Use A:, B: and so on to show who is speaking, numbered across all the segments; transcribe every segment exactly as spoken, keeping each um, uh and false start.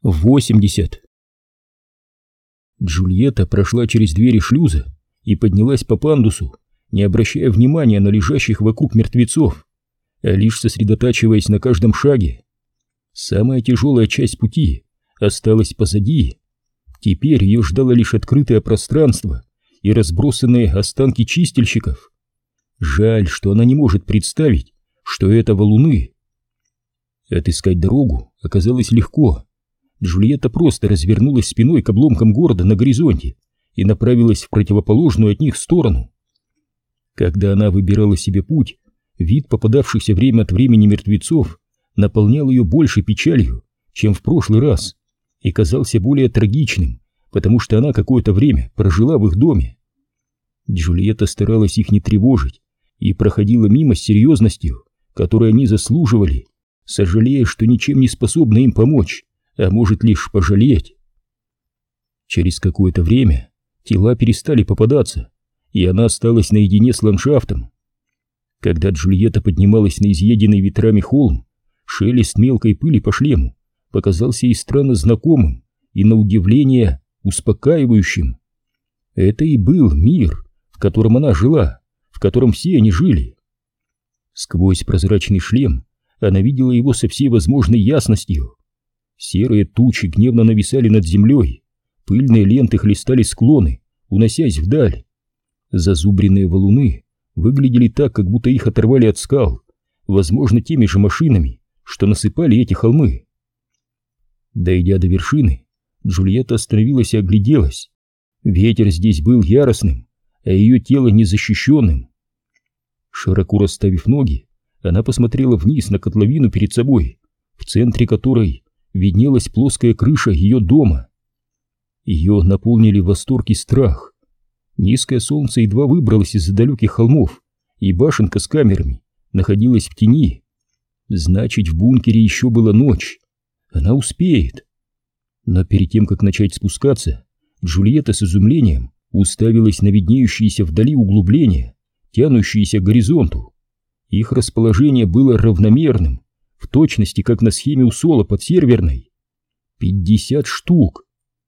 A: восемьдесят. Джульетта прошла через двери шлюза и поднялась по пандусу, не обращая внимания на лежащих вокруг мертвецов, а лишь сосредотачиваясь на каждом шаге. Самая тяжелая часть пути осталась позади. Теперь ее ждало лишь открытое пространство и разбросанные останки чистильщиков. Жаль, что она не может представить, что это валуны. Отыскать дорогу оказалось легко. Джульетта просто развернулась спиной к обломкам города на горизонте и направилась в противоположную от них сторону. Когда она выбирала себе путь, вид попадавшихся время от времени мертвецов наполнял ее большей печалью, чем в прошлый раз, и казался более трагичным, потому что она какое-то время прожила в их доме. Джульетта старалась их не тревожить и проходила мимо с серьезностью, которой они заслуживали, сожалея, что ничем не способна им помочь, а может лишь пожалеть. Через какое-то время тела перестали попадаться, и она осталась наедине с ландшафтом. Когда Джульетта поднималась на изъеденный ветрами холм, шелест мелкой пыли по шлему показался ей странно знакомым и, на удивление, успокаивающим. Это и был мир, в котором она жила, в котором все они жили. Сквозь прозрачный шлем она видела его со всей возможной ясностью. Серые тучи гневно нависали над землей, пыльные ленты хлестали склоны, уносясь вдаль. Зазубренные валуны выглядели так, как будто их оторвали от скал, возможно, теми же машинами, что насыпали эти холмы. Дойдя до вершины, Джульетта остановилась и огляделась. Ветер здесь был яростным, а ее тело незащищенным. Широко расставив ноги, она посмотрела вниз на котловину перед собой, в центре которой виднелась плоская крыша ее дома. Ее наполнили восторг и страх. Низкое солнце едва выбралось из-за далеких холмов, и башенка с камерами находилась в тени. Значит, в бункере еще была ночь. Она успеет. Но перед тем, как начать спускаться, Джульетта с изумлением уставилась на виднеющиеся вдали углубления, тянущиеся к горизонту. Их расположение было равномерным, в точности, как на схеме у Соло под серверной. Пятьдесят штук.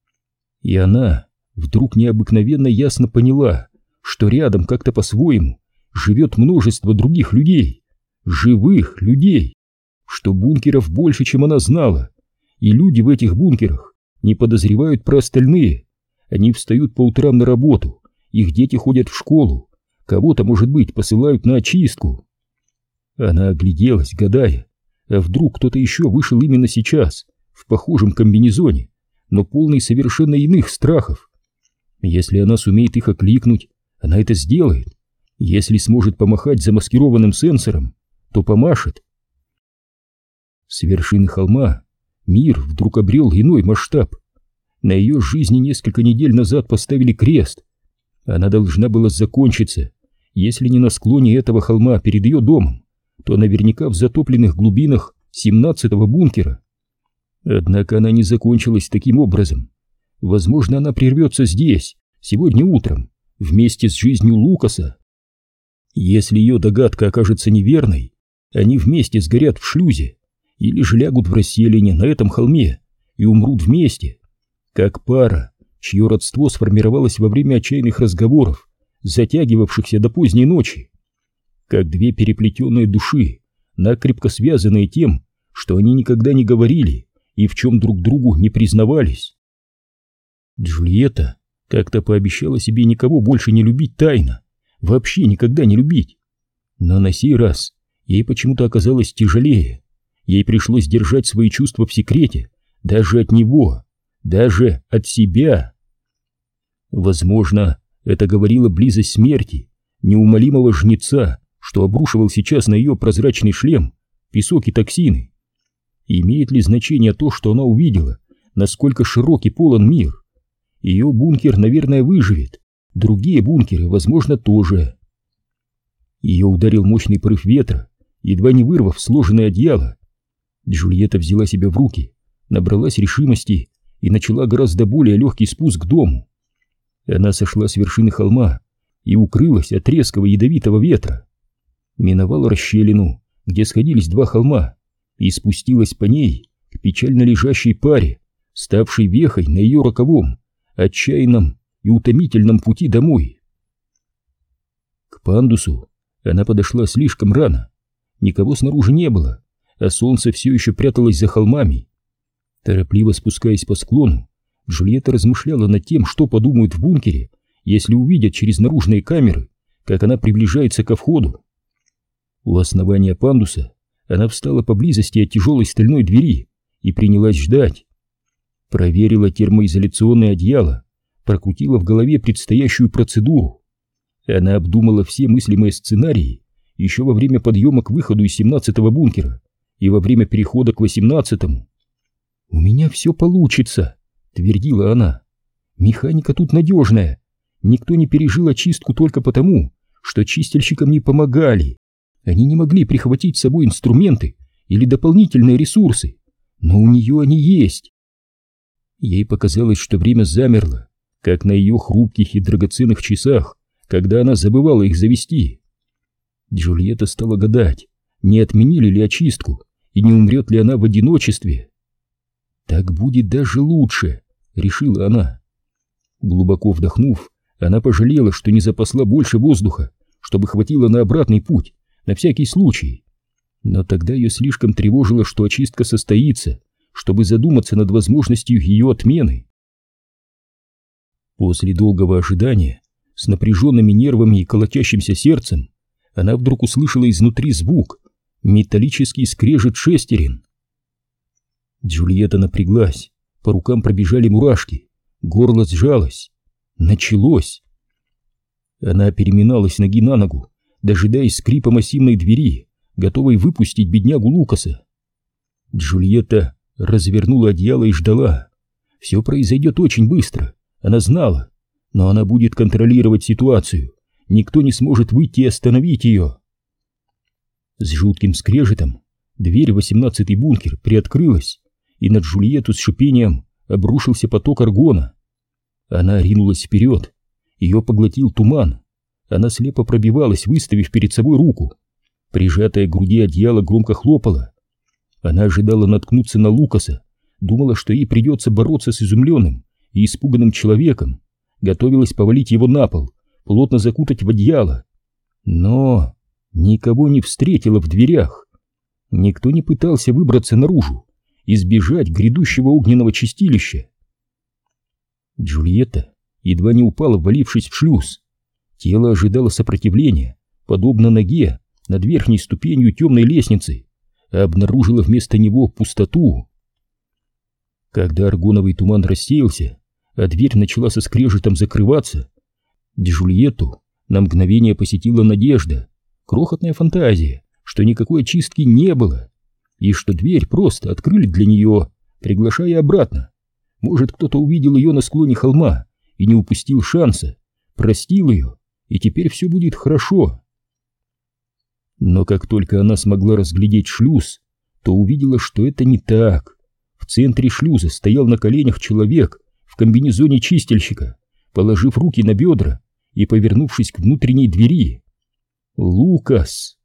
A: И она вдруг необыкновенно ясно поняла, что рядом как-то по-своему живет множество других людей, живых людей, что бункеров больше, чем она знала, и люди в этих бункерах не подозревают про остальные. Они встают по утрам на работу, их дети ходят в школу, кого-то, может быть, посылают на очистку. Она огляделась, гадая, а вдруг кто-то еще вышел именно сейчас, в похожем комбинезоне, но полный совершенно иных страхов. Если она сумеет их окликнуть, она это сделает. Если сможет помахать замаскированным сенсором, то помашет. С вершины холма мир вдруг обрел иной масштаб. На ее жизни несколько недель назад поставили крест. Она должна была закончиться, если не на склоне этого холма перед ее домом, то наверняка в затопленных глубинах семнадцатого бункера. Однако она не закончилась таким образом. Возможно, она прервется здесь, сегодня утром, вместе с жизнью Лукаса. Если ее догадка окажется неверной, они вместе сгорят в шлюзе или же лягут в расселине на этом холме и умрут вместе, как пара, чье родство сформировалось во время отчаянных разговоров, затягивавшихся до поздней ночи, как две переплетенные души, накрепко связанные тем, что они никогда не говорили и в чем друг другу не признавались. Джульетта как-то пообещала себе никого больше не любить тайно, вообще никогда не любить. Но на сей раз ей почему-то оказалось тяжелее. Ей пришлось держать свои чувства в секрете, даже от него, даже от себя. Возможно, это говорила близость смерти, неумолимого жнеца, что обрушивал сейчас на ее прозрачный шлем песок и токсины. Имеет ли значение то, что она увидела, насколько широкий полон мир? Ее бункер, наверное, выживет, другие бункеры, возможно, тоже. Ее ударил мощный порыв ветра, едва не вырвав сложенное одеяло. Джульетта взяла себя в руки, набралась решимости и начала гораздо более легкий спуск к дому. Она сошла с вершины холма и укрылась от резкого ядовитого ветра. Миновала расщелину, где сходились два холма, и спустилась по ней к печально лежащей паре, ставшей вехой на ее роковом, отчаянном и утомительном пути домой. К пандусу она подошла слишком рано. Никого снаружи не было, а солнце все еще пряталось за холмами. Торопливо спускаясь по склону, Джульетта размышляла над тем, что подумают в бункере, если увидят через наружные камеры, как она приближается ко входу. У основания пандуса она встала поблизости от тяжелой стальной двери и принялась ждать. Проверила термоизоляционное одеяло, прокрутила в голове предстоящую процедуру. Она обдумала все мыслимые сценарии еще во время подъема к выходу из семнадцатого бункера и во время перехода к восемнадцатому. «У меня все получится», — твердила она. «Механика тут надежная. Никто не пережил очистку только потому, что чистильщикам не помогали. Они не могли прихватить с собой инструменты или дополнительные ресурсы, но у нее они есть». Ей показалось, что время замерло, как на ее хрупких и драгоценных часах, когда она забывала их завести. Джульетта стала гадать, не отменили ли очистку и не умрет ли она в одиночестве. «Так будет даже лучше», — решила она. Глубоко вдохнув, она пожалела, что не запасла больше воздуха, чтобы хватило на обратный путь, на всякий случай. Но тогда ее слишком тревожило, что очистка состоится, чтобы задуматься над возможностью ее отмены. После долгого ожидания, с напряженными нервами и колотящимся сердцем, она вдруг услышала изнутри звук, металлический скрежет шестерен. Джульетта напряглась, по рукам пробежали мурашки, горло сжалось. Началось. Она переминалась ноги на ногу, дожидаясь скрипа массивной двери, готовой выпустить беднягу Лукаса. Джульетта развернула одеяло и ждала. Все произойдет очень быстро, она знала, но она будет контролировать ситуацию, никто не сможет выйти и остановить ее. С жутким скрежетом дверь в восемнадцатый бункер приоткрылась, и на Джульетту с шипением обрушился поток аргона. Она ринулась вперед, ее поглотил туман, она слепо пробивалась, выставив перед собой руку. Прижатая к груди одеяло громко хлопало. Она ожидала наткнуться на Лукаса, думала, что ей придется бороться с изумленным и испуганным человеком, готовилась повалить его на пол, плотно закутать в одеяло. Но никого не встретила в дверях. Никто не пытался выбраться наружу, избежать грядущего огненного чистилища. Джульетта едва не упала, ввалившись в шлюз. Тело ожидало сопротивления, подобно ноге над верхней ступенью темной лестницы, а обнаружила вместо него пустоту. Когда аргоновый туман рассеялся, а дверь начала со скрежетом закрываться, Джульетту на мгновение посетила надежда, крохотная фантазия, что никакой очистки не было, и что дверь просто открыли для нее, приглашая обратно. Может, кто-то увидел ее на склоне холма и не упустил шанса, простил ее, и теперь все будет хорошо. Но как только она смогла разглядеть шлюз, то увидела, что это не так. В центре шлюза стоял на коленях человек в комбинезоне чистильщика, положив руки на бедра и повернувшись к внутренней двери. Лукас!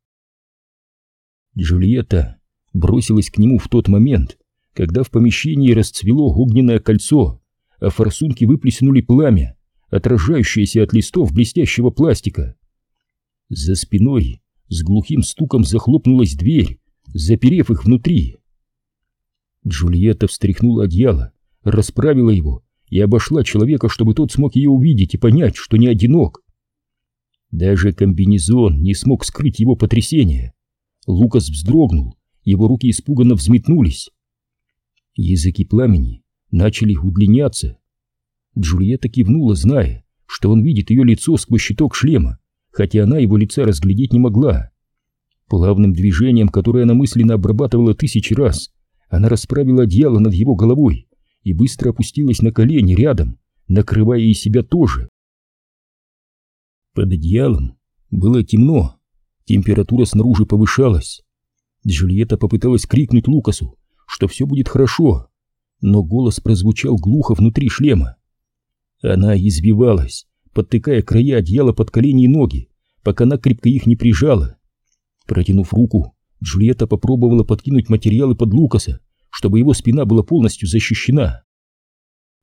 A: Джульетта бросилась к нему в тот момент, когда в помещении расцвело огненное кольцо, а форсунки выплеснули пламя, отражающееся от листов блестящего пластика. За спиной с глухим стуком захлопнулась дверь, заперев их внутри. Джульетта встряхнула одеяло, расправила его и обошла человека, чтобы тот смог ее увидеть и понять, что не одинок. Даже комбинезон не смог скрыть его потрясение. Лукас вздрогнул, его руки испуганно взметнулись. Языки пламени начали удлиняться. Джульетта кивнула, зная, что он видит ее лицо сквозь щиток шлема, хотя она его лица разглядеть не могла. Плавным движением, которое она мысленно обрабатывала тысячи раз, она расправила одеяло над его головой и быстро опустилась на колени рядом, накрывая и себя тоже. Под одеялом было темно, температура снаружи повышалась. Джульетта попыталась крикнуть Лукасу, что все будет хорошо, но голос прозвучал глухо внутри шлема. Она извивалась, подтыкая края одеяла под колени и ноги, пока накрепко их не прижала. Протянув руку, Джульетта попробовала подкинуть материалы под Лукаса, чтобы его спина была полностью защищена.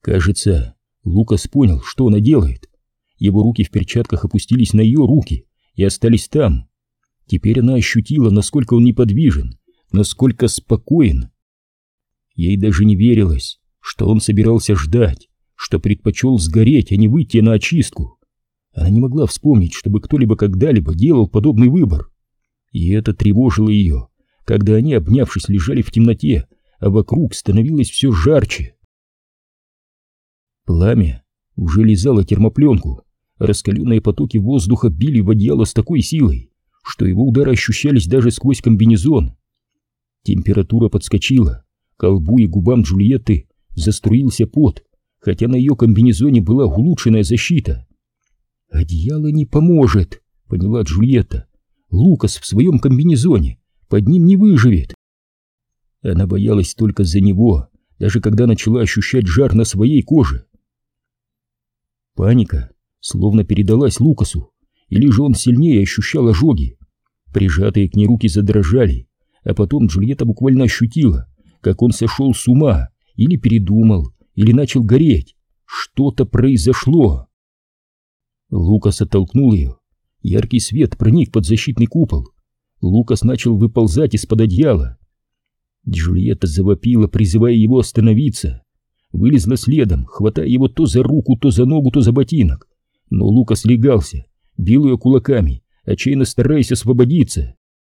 A: Кажется, Лукас понял, что она делает. Его руки в перчатках опустились на ее руки и остались там. Теперь она ощутила, насколько он неподвижен, насколько спокоен. Ей даже не верилось, что он собирался ждать, что предпочел сгореть, а не выйти на очистку. Она не могла вспомнить, чтобы кто-либо когда-либо делал подобный выбор. И это тревожило ее, когда они, обнявшись, лежали в темноте, а вокруг становилось все жарче. Пламя уже лизало термопленку, раскаленные потоки воздуха били в одеяло с такой силой, что его удары ощущались даже сквозь комбинезон. Температура подскочила, к лбу и губам Джульетты заструился пот, хотя на ее комбинезоне была улучшенная защита. «Одеяло не поможет», — поняла Джульетта. «Лукас в своем комбинезоне, под ним не выживет». Она боялась только за него, даже когда начала ощущать жар на своей коже. Паника словно передалась Лукасу, или же он сильнее ощущал ожоги. Прижатые к ней руки задрожали, а потом Джульетта буквально ощутила, как он сошел с ума, или передумал, или начал гореть. Что-то произошло. Лукас оттолкнул ее. Яркий свет проник под защитный купол. Лукас начал выползать из-под одеяла. Джульетта завопила, призывая его остановиться. Вылезла следом, хватая его то за руку, то за ногу, то за ботинок. Но Лукас легался, бил ее кулаками, отчаянно стараясь освободиться.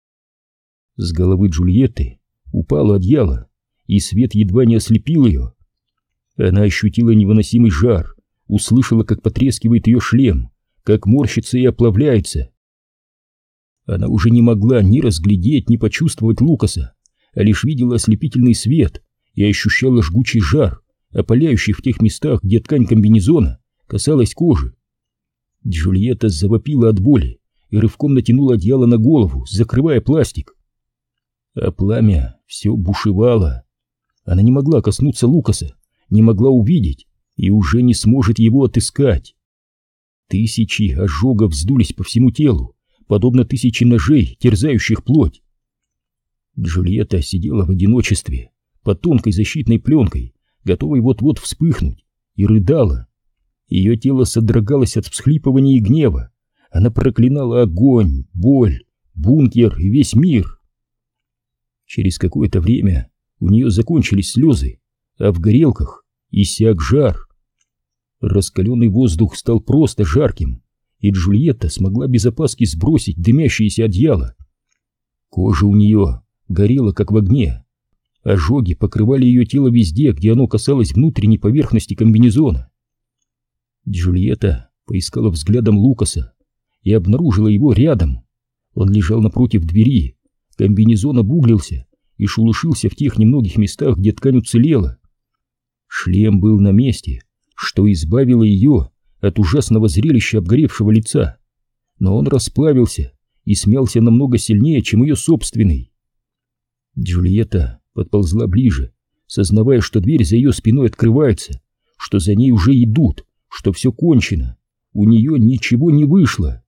A: С головы Джульетты упало одеяло, и свет едва не ослепил ее. Она ощутила невыносимый жар, услышала, как потрескивает ее шлем, как морщится и оплавляется. Она уже не могла ни разглядеть, ни почувствовать Лукаса, а лишь видела ослепительный свет и ощущала жгучий жар, опаляющий в тех местах, где ткань комбинезона касалась кожи. Джульетта завопила от боли и рывком натянула одеяло на голову, закрывая пластик. А пламя все бушевало. Она не могла коснуться Лукаса, не могла увидеть и уже не сможет его отыскать. Тысячи ожогов вздулись по всему телу, подобно тысяче ножей, терзающих плоть. Джульетта сидела в одиночестве, под тонкой защитной пленкой, готовой вот-вот вспыхнуть, и рыдала. Ее тело содрогалось от всхлипывания и гнева. Она проклинала огонь, боль, бункер и весь мир. Через какое-то время у нее закончились слезы, а в горелках иссяк жар. Раскаленный воздух стал просто жарким, и Джульетта смогла без опаски сбросить дымящееся одеяло. Кожа у нее горела, как в огне. Ожоги покрывали ее тело везде, где оно касалось внутренней поверхности комбинезона. Джульетта поискала взглядом Лукаса и обнаружила его рядом. Он лежал напротив двери, комбинезон обуглился и шелушился в тех немногих местах, где ткань уцелела. Шлем был на месте, что избавило ее от ужасного зрелища обгоревшего лица, но он расплавился и смялся намного сильнее, чем ее собственный. Джульетта подползла ближе, сознавая, что дверь за ее спиной открывается, что за ней уже идут, что все кончено, у нее ничего не вышло.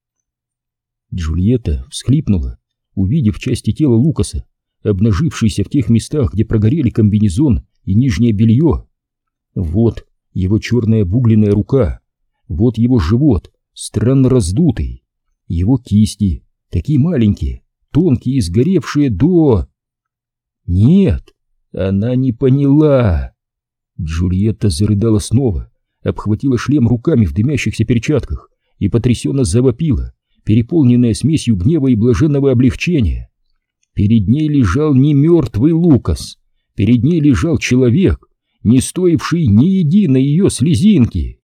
A: Джульетта всхлипнула, увидев части тела Лукаса, обнажившиеся в тех местах, где прогорели комбинезон и нижнее белье. Вот его черная обугленная рука, вот его живот, странно раздутый, его кисти, такие маленькие, тонкие и сгоревшие до... Нет, она не поняла. Джульетта зарыдала снова, обхватила шлем руками в дымящихся перчатках и потрясенно завопила, переполненная смесью гнева и блаженного облегчения. Перед ней лежал не мертвый Лукас, перед ней лежал человек, не стоивший ни единой ее слезинки.